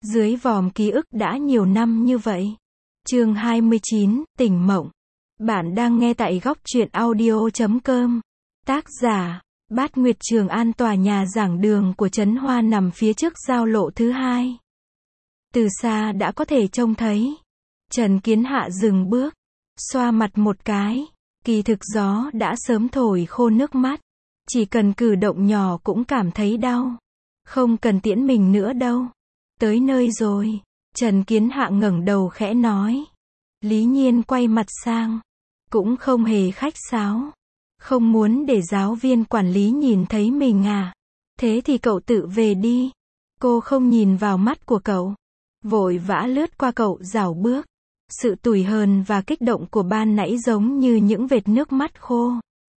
Dưới vòm ký ức đã nhiều năm như vậy. Chương 29, Tỉnh Mộng. Bạn đang nghe tại góc truyện audio.com. Tác giả, Bát Nguyệt. Trường An. Tòa nhà giảng đường của Trấn Hoa nằm phía trước giao lộ thứ hai. Từ xa đã có thể trông thấy. Trần Kiến Hạ dừng bước, xoa mặt một cái. Kỳ thực gió đã sớm thổi khô nước mắt. Chỉ cần cử động nhỏ cũng cảm thấy đau. Không cần tiễn mình nữa đâu. Tới nơi rồi. Trần Kiến Hạ ngẩng đầu khẽ nói. Lý Nhiên quay mặt sang. Cũng không hề khách sáo. Không muốn để giáo viên quản lý nhìn thấy mình à? Thế thì cậu tự về đi. Cô không nhìn vào mắt của cậu. Vội vã lướt qua cậu rảo bước. Sự tủi hờn và kích động của ban nãy giống như những vệt nước mắt khô.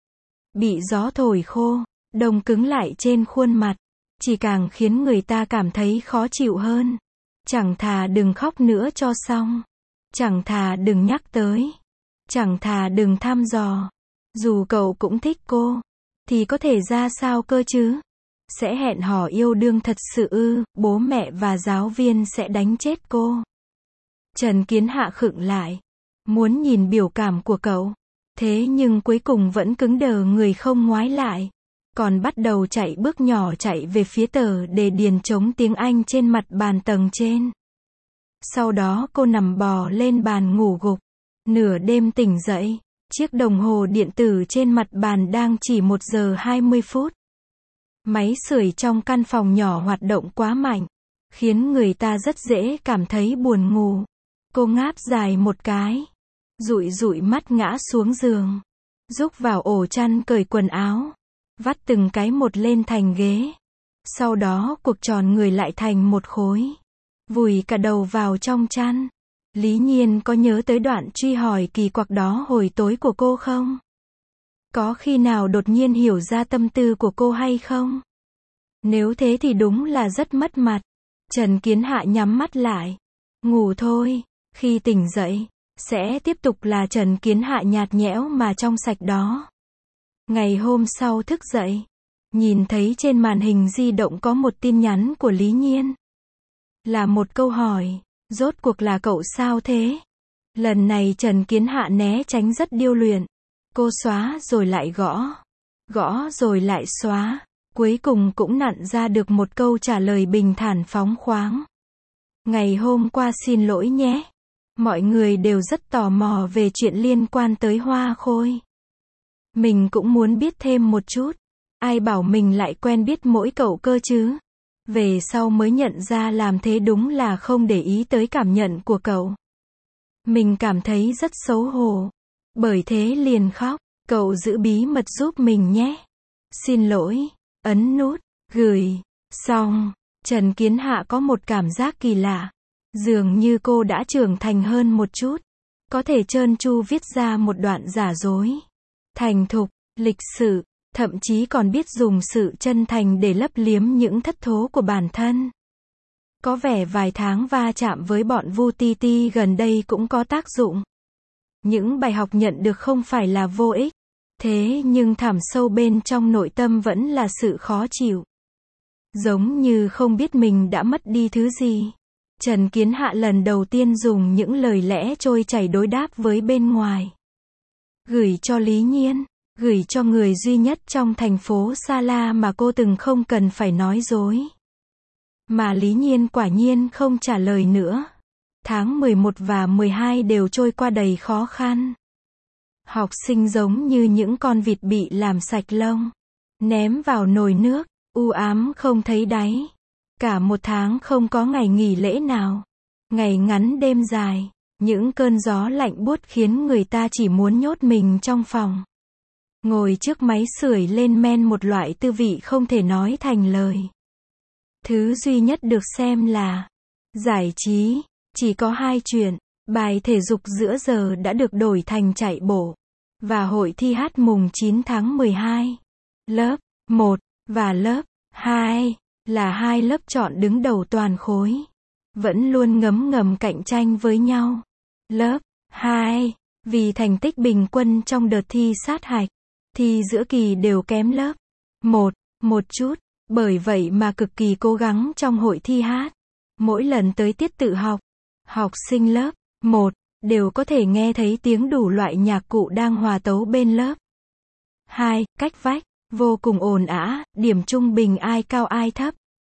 Bị gió thổi khô, đông cứng lại trên khuôn mặt. Chỉ càng khiến người ta cảm thấy khó chịu hơn. Chẳng thà đừng khóc nữa cho xong. Chẳng thà đừng nhắc tới. Chẳng thà đừng thăm dò. Dù cậu cũng thích cô, thì có thể ra sao cơ chứ? Sẽ hẹn hò yêu đương thật sự ư? Bố mẹ và giáo viên sẽ đánh chết cô. Trần Kiến Hạ khựng lại. Muốn nhìn biểu cảm của cậu. Thế nhưng cuối cùng vẫn cứng đờ người không ngoái lại. Còn bắt đầu chạy bước nhỏ chạy về phía tờ để điền trống tiếng Anh trên mặt bàn tầng trên. Sau đó cô nằm bò lên bàn ngủ gục. Nửa đêm tỉnh dậy. Chiếc đồng hồ điện tử trên mặt bàn đang chỉ 1 giờ 20 phút. Máy sưởi trong căn phòng nhỏ hoạt động quá mạnh. Khiến người ta rất dễ cảm thấy buồn ngủ. Cô ngáp dài một cái. Dụi dụi mắt ngã xuống giường. Rúc vào ổ chăn cởi quần áo. Vắt từng cái một lên thành ghế. Sau đó cuộc tròn người lại thành một khối. Vùi cả đầu vào trong chăn. Lý Nhiên có nhớ tới đoạn truy hỏi kỳ quặc đó hồi tối của cô không? Có khi nào đột nhiên hiểu ra tâm tư của cô hay không? Nếu thế thì đúng là rất mất mặt. Trần Kiến Hạ nhắm mắt lại. Ngủ thôi. Khi tỉnh dậy, sẽ tiếp tục là Trần Kiến Hạ nhạt nhẽo mà trong sạch đó. Ngày hôm sau thức dậy, nhìn thấy trên màn hình di động có một tin nhắn của Lý Nhiên. Là một câu hỏi, rốt cuộc là cậu sao thế? Lần này Trần Kiến Hạ né tránh rất điêu luyện. Cô xóa rồi lại gõ. Gõ rồi lại xóa. Cuối cùng cũng nặn ra được một câu trả lời bình thản phóng khoáng. Ngày hôm qua xin lỗi nhé. Mọi người đều rất tò mò về chuyện liên quan tới Hoa Khôi. Mình cũng muốn biết thêm một chút. Ai bảo mình lại quen biết mỗi cậu cơ chứ? Về sau mới nhận ra làm thế đúng là không để ý tới cảm nhận của cậu. Mình cảm thấy rất xấu hổ. Bởi thế liền khóc. Cậu giữ bí mật giúp mình nhé. Xin lỗi. Ấn nút. Gửi. Xong. Trần Kiến Hạ có một cảm giác kỳ lạ. Dường như cô đã trưởng thành hơn một chút. Có thể trơn tru viết ra một đoạn giả dối. Thành thục, lịch sự, thậm chí còn biết dùng sự chân thành để lấp liếm những thất thố của bản thân. Có vẻ vài tháng va chạm với bọn Vu Ti Ti gần đây cũng có tác dụng. Những bài học nhận được không phải là vô ích. Thế nhưng thẳm sâu bên trong nội tâm vẫn là sự khó chịu. Giống như không biết mình đã mất đi thứ gì. Trần Kiến Hạ lần đầu tiên dùng những lời lẽ trôi chảy đối đáp với bên ngoài. Gửi cho Lý Nhiên, gửi cho người duy nhất trong thành phố Sa La mà cô từng không cần phải nói dối. Mà Lý Nhiên quả nhiên không trả lời nữa. Tháng 11 và 12 đều trôi qua đầy khó khăn. Học sinh giống như những con vịt bị làm sạch lông. Ném vào nồi nước, u ám không thấy đáy. Cả một tháng không có ngày nghỉ lễ nào. Ngày ngắn đêm dài. Những cơn gió lạnh buốt khiến người ta chỉ muốn nhốt mình trong phòng. Ngồi trước máy sưởi lên men một loại tư vị không thể nói thành lời. Thứ duy nhất được xem là giải trí. Chỉ có 2 chuyện. Bài thể dục giữa giờ đã được đổi thành chạy bộ. Và hội thi hát mùng 9 tháng 12. Lớp 1 và lớp 2 là 2 lớp chọn đứng đầu toàn khối. Vẫn luôn ngấm ngầm cạnh tranh với nhau. Lớp 2, vì thành tích bình quân trong đợt thi sát hạch, thi giữa kỳ đều kém lớp 1 một chút, bởi vậy mà cực kỳ cố gắng trong hội thi hát. Mỗi lần tới tiết tự học, học sinh lớp 1 đều có thể nghe thấy tiếng đủ loại nhạc cụ đang hòa tấu bên lớp 2, cách vách, vô cùng ồn ào, điểm trung bình ai cao ai thấp.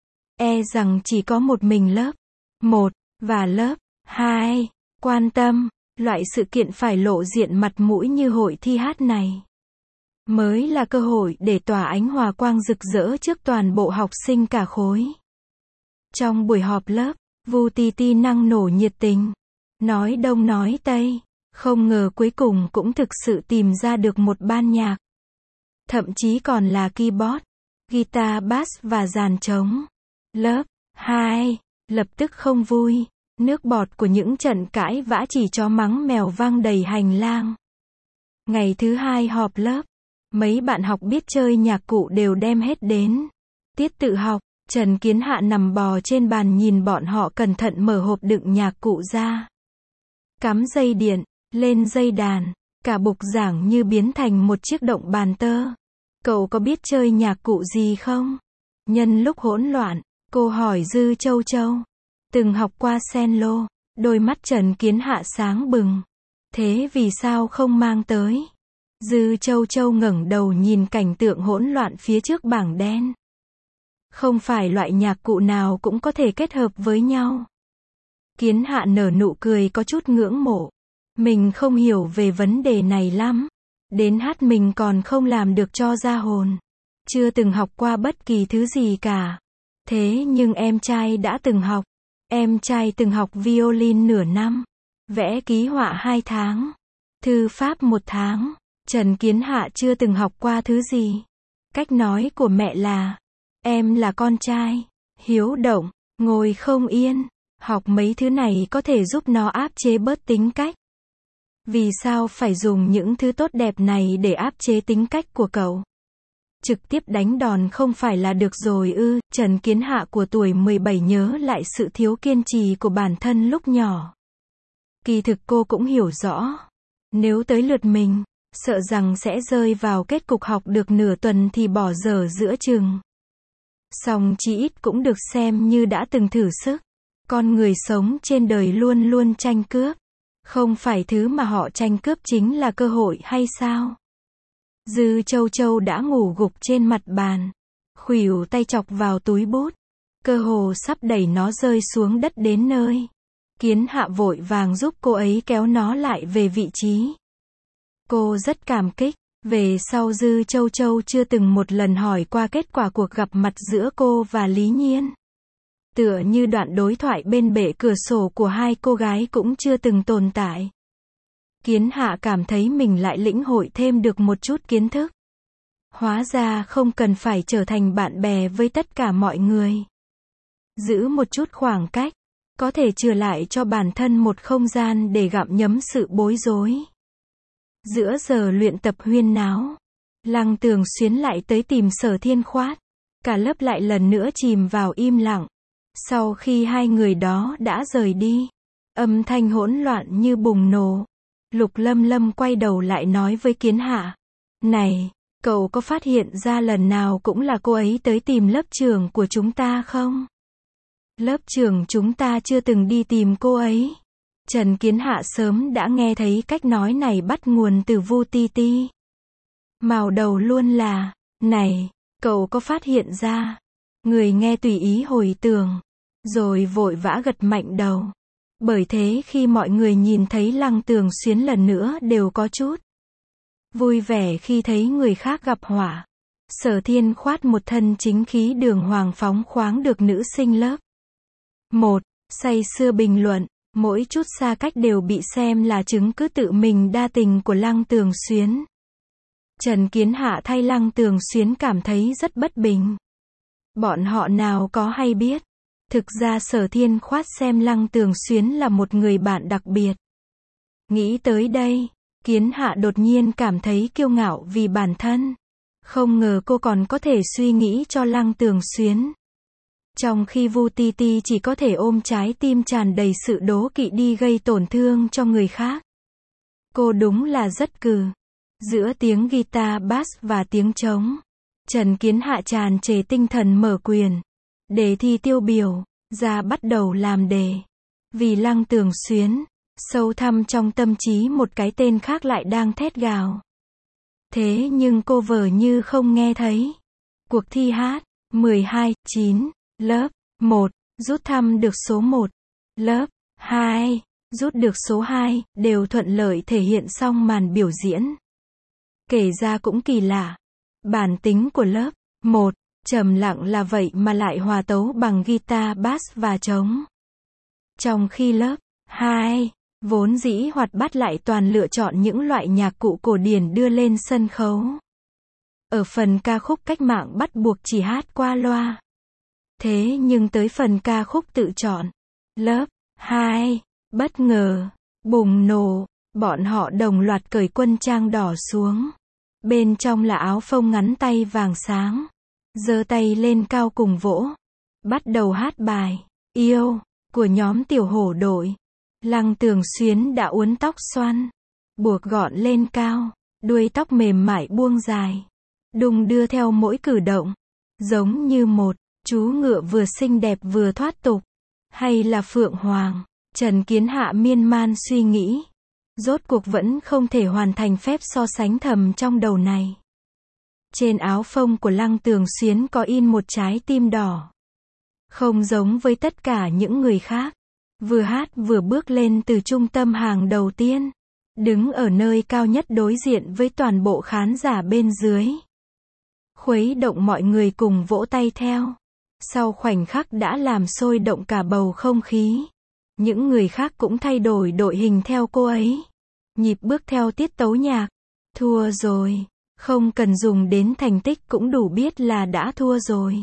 E rằng chỉ có một mình lớp 1 và lớp 2 quan tâm, loại sự kiện phải lộ diện mặt mũi như hội thi hát này. Mới là cơ hội để tỏa ánh hòa quang rực rỡ trước toàn bộ học sinh cả khối. Trong buổi họp lớp, Vu Ti năng nổ nhiệt tình, nói đông nói tây, không ngờ cuối cùng cũng thực sự tìm ra được một ban nhạc. Thậm chí còn là keyboard, guitar bass và dàn trống. Lớp 2 lập tức không vui, nước bọt của những trận cãi vã chỉ chó mắng mèo văng đầy hành lang. Ngày thứ 2 họp lớp, mấy bạn học biết chơi nhạc cụ đều đem hết đến. Tiết tự học, Trần Kiến Hạ nằm bò trên bàn nhìn bọn họ cẩn thận mở hộp đựng nhạc cụ ra. Cắm dây điện, lên dây đàn, cả bục giảng như biến thành một chiếc động bàn tơ. Cậu có biết chơi nhạc cụ gì không? Nhân lúc hỗn loạn, cô hỏi Dư Châu Châu. Từng học qua cello, đôi mắt Trần Kiến Hạ sáng bừng. Thế vì sao không mang tới? Dư Châu Châu ngẩng đầu nhìn cảnh tượng hỗn loạn phía trước bảng đen. Không phải loại nhạc cụ nào cũng có thể kết hợp với nhau. Kiến Hạ nở nụ cười có chút ngưỡng mộ. Mình không hiểu về vấn đề này lắm. Đến hát mình còn không làm được cho ra hồn. Chưa từng học qua bất kỳ thứ gì cả. Thế nhưng em trai đã từng học. Em trai từng học violin nửa năm. Vẽ ký họa 2 tháng. Thư pháp 1 tháng. Trần Kiến Hạ chưa từng học qua thứ gì. Cách nói của mẹ là, em là con trai, hiếu động, ngồi không yên. Học mấy thứ này có thể giúp nó áp chế bớt tính cách. Vì sao phải dùng những thứ tốt đẹp này để áp chế tính cách của cậu? Trực tiếp đánh đòn không phải là được rồi ư? Trần Kiến Hạ của tuổi 17 nhớ lại sự thiếu kiên trì của bản thân lúc nhỏ. Kỳ thực cô cũng hiểu rõ. Nếu tới lượt mình, sợ rằng sẽ rơi vào kết cục học được nửa tuần thì bỏ dở giữa chừng. Song chí ít cũng được xem như đã từng thử sức. Con người sống trên đời luôn luôn tranh cướp. Không phải thứ mà họ tranh cướp chính là cơ hội hay sao? Dư Châu Châu đã ngủ gục trên mặt bàn. Khuỷu tay chọc vào túi bút. Cơ hồ sắp đẩy nó rơi xuống đất đến nơi. Kiến Hạ vội vàng giúp cô ấy kéo nó lại về vị trí. Cô rất cảm kích. Về sau Dư Châu Châu chưa từng một lần hỏi qua kết quả cuộc gặp mặt giữa cô và Lý Nhiên. Tựa như đoạn đối thoại bên bệ cửa sổ của hai cô gái cũng chưa từng tồn tại. Kiến Hạ cảm thấy mình lại lĩnh hội thêm được một chút kiến thức. Hóa ra không cần phải trở thành bạn bè với tất cả mọi người. Giữ một chút khoảng cách, có thể chừa lại cho bản thân một không gian để gặm nhấm sự bối rối. Giữa giờ luyện tập huyên náo, Lăng Tường Xuyến lại tới tìm Sở Thiên Khoát. Cả lớp lại lần nữa chìm vào im lặng. Sau khi hai người đó đã rời đi, âm thanh hỗn loạn như bùng nổ. Lục Lâm Lâm quay đầu lại nói với Kiến Hạ. Này, cậu có phát hiện ra lần nào cũng là cô ấy tới tìm lớp trưởng của chúng ta không? Lớp trưởng chúng ta chưa từng đi tìm cô ấy. Trần Kiến Hạ sớm đã nghe thấy cách nói này bắt nguồn từ Vu Ti. Mào đầu luôn là, này, cậu có phát hiện ra? Người nghe tùy ý hồi tưởng, rồi vội vã gật mạnh đầu. Bởi thế khi mọi người nhìn thấy Lăng Tường Xuyến lần nữa đều có chút vui vẻ khi thấy người khác gặp họa. Sở Thiên Khoát một thân chính khí đường hoàng phóng khoáng được nữ sinh lớp 1 say sưa bình luận. Mỗi chút xa cách đều bị xem là chứng cứ tự mình đa tình của Lăng Tường Xuyến. Trần Kiến Hạ thay Lăng Tường Xuyến cảm thấy rất bất bình. Bọn họ nào có hay biết. Thực ra Sở Thiên Khoát xem Lăng Tường Xuyến là một người bạn đặc biệt. Nghĩ tới đây, Kiến Hạ đột nhiên cảm thấy kiêu ngạo vì bản thân. Không ngờ cô còn có thể suy nghĩ cho Lăng Tường Xuyến. Trong khi Vu Ti chỉ có thể ôm trái tim tràn đầy sự đố kỵ đi gây tổn thương cho người khác. Cô đúng là rất cừ. Giữa tiếng guitar bass và tiếng trống, Trần Kiến Hạ tràn trề tinh thần mở quyền. Đề thi tiêu biểu, ra bắt đầu làm đề. Vì Lăng Tường Xuyến, sâu thẳm trong tâm trí một cái tên khác lại đang thét gào. Thế nhưng cô vờ như không nghe thấy. Cuộc thi hát 12/9, lớp 1, rút thăm được số 1, lớp 2, rút được số 2, đều thuận lợi thể hiện xong màn biểu diễn. Kể ra cũng kỳ lạ. Bản tính của lớp 1, trầm lặng là vậy mà lại hòa tấu bằng guitar bass và trống. Trong khi lớp 2, vốn dĩ hoạt bát lại toàn lựa chọn những loại nhạc cụ cổ điển đưa lên sân khấu. Ở phần ca khúc cách mạng bắt buộc chỉ hát qua loa. Thế nhưng tới phần ca khúc tự chọn, lớp 2, bất ngờ, bùng nổ, bọn họ đồng loạt cởi quân trang đỏ xuống. Bên trong là áo phông ngắn tay vàng sáng. Giơ tay lên cao cùng vỗ. Bắt đầu hát bài, Yêu, của nhóm Tiểu Hổ đội. Lăng Tường Xuyến đã uốn tóc xoăn, buộc gọn lên cao, đuôi tóc mềm mại buông dài, đung đưa theo mỗi cử động, giống như một chú ngựa vừa xinh đẹp vừa thoát tục, hay là phượng hoàng. Trần Kiến Hạ miên man suy nghĩ, rốt cuộc vẫn không thể hoàn thành phép so sánh thầm trong đầu này. Trên áo phông của Lăng Tường Xuyến có in một trái tim đỏ. Không giống với tất cả những người khác. Vừa hát vừa bước lên từ trung tâm hàng đầu tiên. Đứng ở nơi cao nhất đối diện với toàn bộ khán giả bên dưới. Khuấy động mọi người cùng vỗ tay theo. Sau khoảnh khắc đã làm sôi động cả bầu không khí. Những người khác cũng thay đổi đội hình theo cô ấy. Nhịp bước theo tiết tấu nhạc. Thua rồi. Không cần dùng đến thành tích cũng đủ biết là đã thua rồi.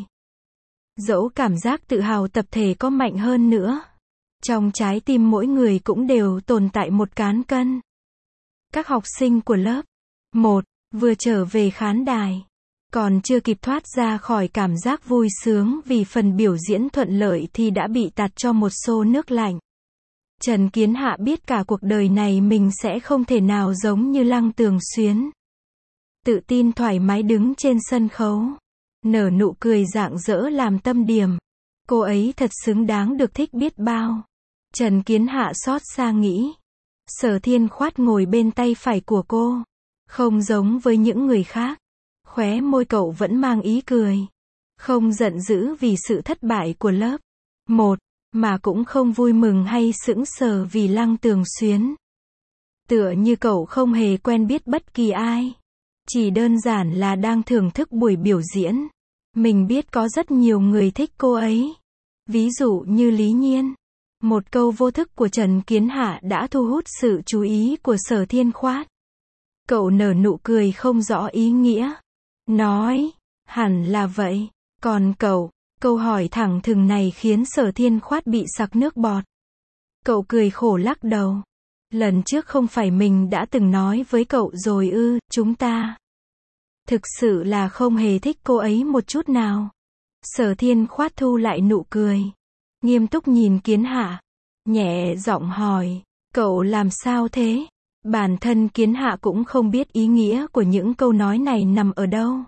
Dẫu cảm giác tự hào tập thể có mạnh hơn nữa. Trong trái tim mỗi người cũng đều tồn tại một cán cân. Các học sinh của lớp 1 vừa trở về khán đài. Còn chưa kịp thoát ra khỏi cảm giác vui sướng vì phần biểu diễn thuận lợi thì đã bị tạt cho một xô nước lạnh. Trần Kiến Hạ biết cả cuộc đời này mình sẽ không thể nào giống như Lăng Tường Xuyến. Tự tin thoải mái đứng trên sân khấu. Nở nụ cười rạng rỡ làm tâm điểm. Cô ấy thật xứng đáng được thích biết bao. Trần Kiến Hạ xót xa nghĩ. Sở Thiên Khoát ngồi bên tay phải của cô. Không giống với những người khác. Khóe môi cậu vẫn mang ý cười. Không giận dữ vì sự thất bại của lớp 1, mà cũng không vui mừng hay sững sờ vì Lăng Tường Xuyến. Tựa như cậu không hề quen biết bất kỳ ai. Chỉ đơn giản là đang thưởng thức buổi biểu diễn. Mình biết có rất nhiều người thích cô ấy. Ví dụ như Lý Nhiên. Một câu vô thức của Trần Kiến Hạ đã thu hút sự chú ý của Sở Thiên Khoát. Cậu nở nụ cười không rõ ý nghĩa. Nói, hẳn là vậy. Còn cậu, câu hỏi thẳng thừng này khiến Sở Thiên Khoát bị sặc nước bọt. Cậu cười khổ lắc đầu. Lần trước không phải mình đã từng nói với cậu rồi ư, chúng ta thực sự là không hề thích cô ấy một chút nào. Sở Thiên Khoát thu lại nụ cười. Nghiêm túc nhìn Kiến Hạ. Nhẹ giọng hỏi, cậu làm sao thế? Bản thân Kiến Hạ cũng không biết ý nghĩa của những câu nói này nằm ở đâu.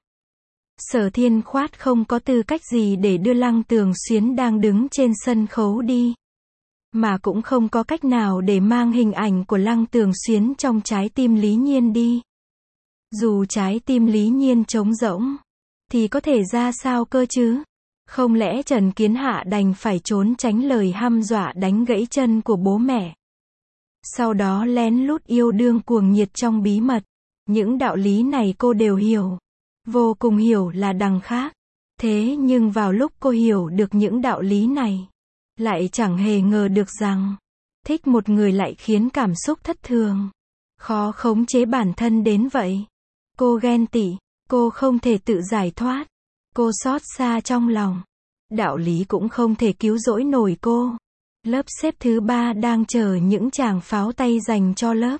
Sở Thiên Khoát không có tư cách gì để đưa Lăng Tường Xuyến đang đứng trên sân khấu đi. Mà cũng không có cách nào để mang hình ảnh của Lăng Tường Xuyến trong trái tim Lý Nhiên đi. Dù trái tim Lý Nhiên trống rỗng, thì có thể ra sao cơ chứ? Không lẽ Trần Kiến Hạ đành phải trốn tránh lời hăm dọa đánh gãy chân của bố mẹ? Sau đó lén lút yêu đương cuồng nhiệt trong bí mật. Những đạo lý này cô đều hiểu. Vô cùng hiểu là đằng khác. Thế nhưng vào lúc cô hiểu được những đạo lý này, lại chẳng hề ngờ được rằng, thích một người lại khiến cảm xúc thất thường. Khó khống chế bản thân đến vậy. Cô ghen tị, cô không thể tự giải thoát. Cô xót xa trong lòng. Đạo lý cũng không thể cứu rỗi nổi cô. Lớp xếp thứ 3 đang chờ những tràng pháo tay dành cho lớp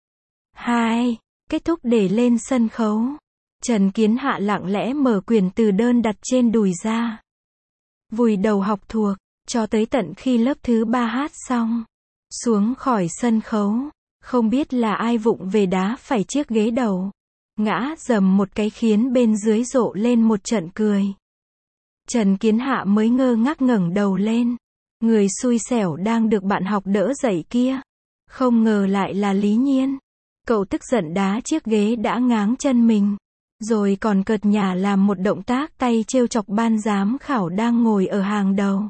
2. Kết thúc để lên sân khấu. Trần Kiến Hạ lặng lẽ mở quyển từ đơn đặt trên đùi ra. Vùi đầu học thuộc, cho tới tận khi lớp thứ 3 hát xong. Xuống khỏi sân khấu, không biết là ai vụng về đá phải chiếc ghế đầu. Ngã dầm một cái khiến bên dưới rộ lên một trận cười. Trần Kiến Hạ mới ngơ ngác ngẩng đầu lên. Người xui xẻo đang được bạn học đỡ dậy kia. Không ngờ lại là Lý Nhiên. Cậu tức giận đá chiếc ghế đã ngáng chân mình. Rồi còn cợt nhả làm một động tác tay trêu chọc ban giám khảo đang ngồi ở hàng đầu.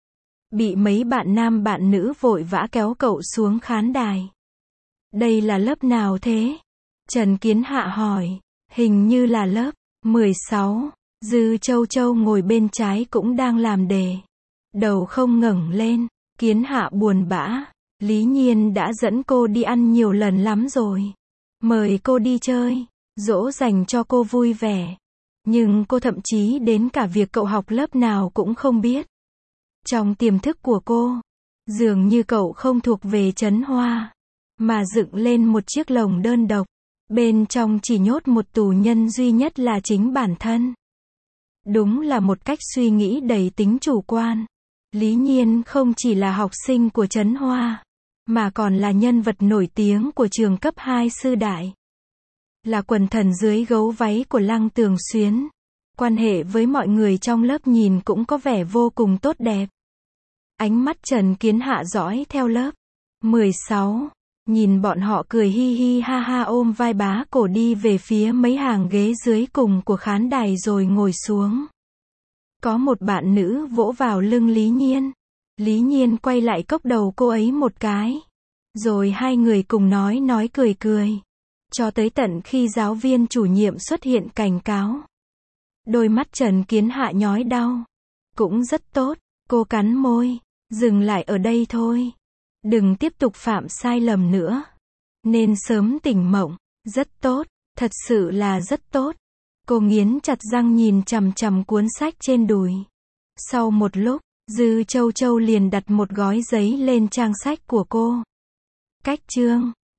Bị mấy bạn nam bạn nữ vội vã kéo cậu xuống khán đài. Đây là lớp nào thế? Trần Kiến Hạ hỏi. Hình như là lớp 16. Dư Châu Châu ngồi bên trái cũng đang làm đề. Đầu không ngẩng lên. Kiến Hạ buồn bã. Lý Nhiên đã dẫn cô đi ăn nhiều lần lắm rồi. Mời cô đi chơi. Dỗ dành cho cô vui vẻ. Nhưng cô thậm chí đến cả việc cậu học lớp nào cũng không biết. Trong tiềm thức của cô, dường như cậu không thuộc về Trấn Hoa, mà dựng lên một chiếc lồng đơn độc. Bên trong chỉ nhốt một tù nhân duy nhất là chính bản thân. Đúng là một cách suy nghĩ đầy tính chủ quan. Lý Nhiên không chỉ là học sinh của Trấn Hoa, mà còn là nhân vật nổi tiếng của trường cấp 2 Sư Đại. Là quần thần dưới gấu váy của Lăng Tường Xuyến. Quan hệ với mọi người trong lớp nhìn cũng có vẻ vô cùng tốt đẹp. Ánh mắt Trần Kiến Hạ dõi theo lớp 16. Nhìn bọn họ cười hi hi ha ha ôm vai bá cổ đi về phía mấy hàng ghế dưới cùng của khán đài rồi ngồi xuống. Có một bạn nữ vỗ vào lưng Lý Nhiên. Lý Nhiên quay lại cốc đầu cô ấy một cái. Rồi hai người cùng nói cười cười. Cho tới tận khi giáo viên chủ nhiệm xuất hiện cảnh cáo. Đôi mắt Trần Kiến Hạ nhói đau. Cũng rất tốt, cô cắn môi. Dừng lại ở đây thôi. Đừng tiếp tục phạm sai lầm nữa. Nên sớm tỉnh mộng. Rất tốt, thật sự là rất tốt. Cô nghiến chặt răng nhìn chằm chằm cuốn sách trên đùi. Sau một lúc, Dư Châu Châu liền đặt một gói giấy lên trang sách của cô. Cách chương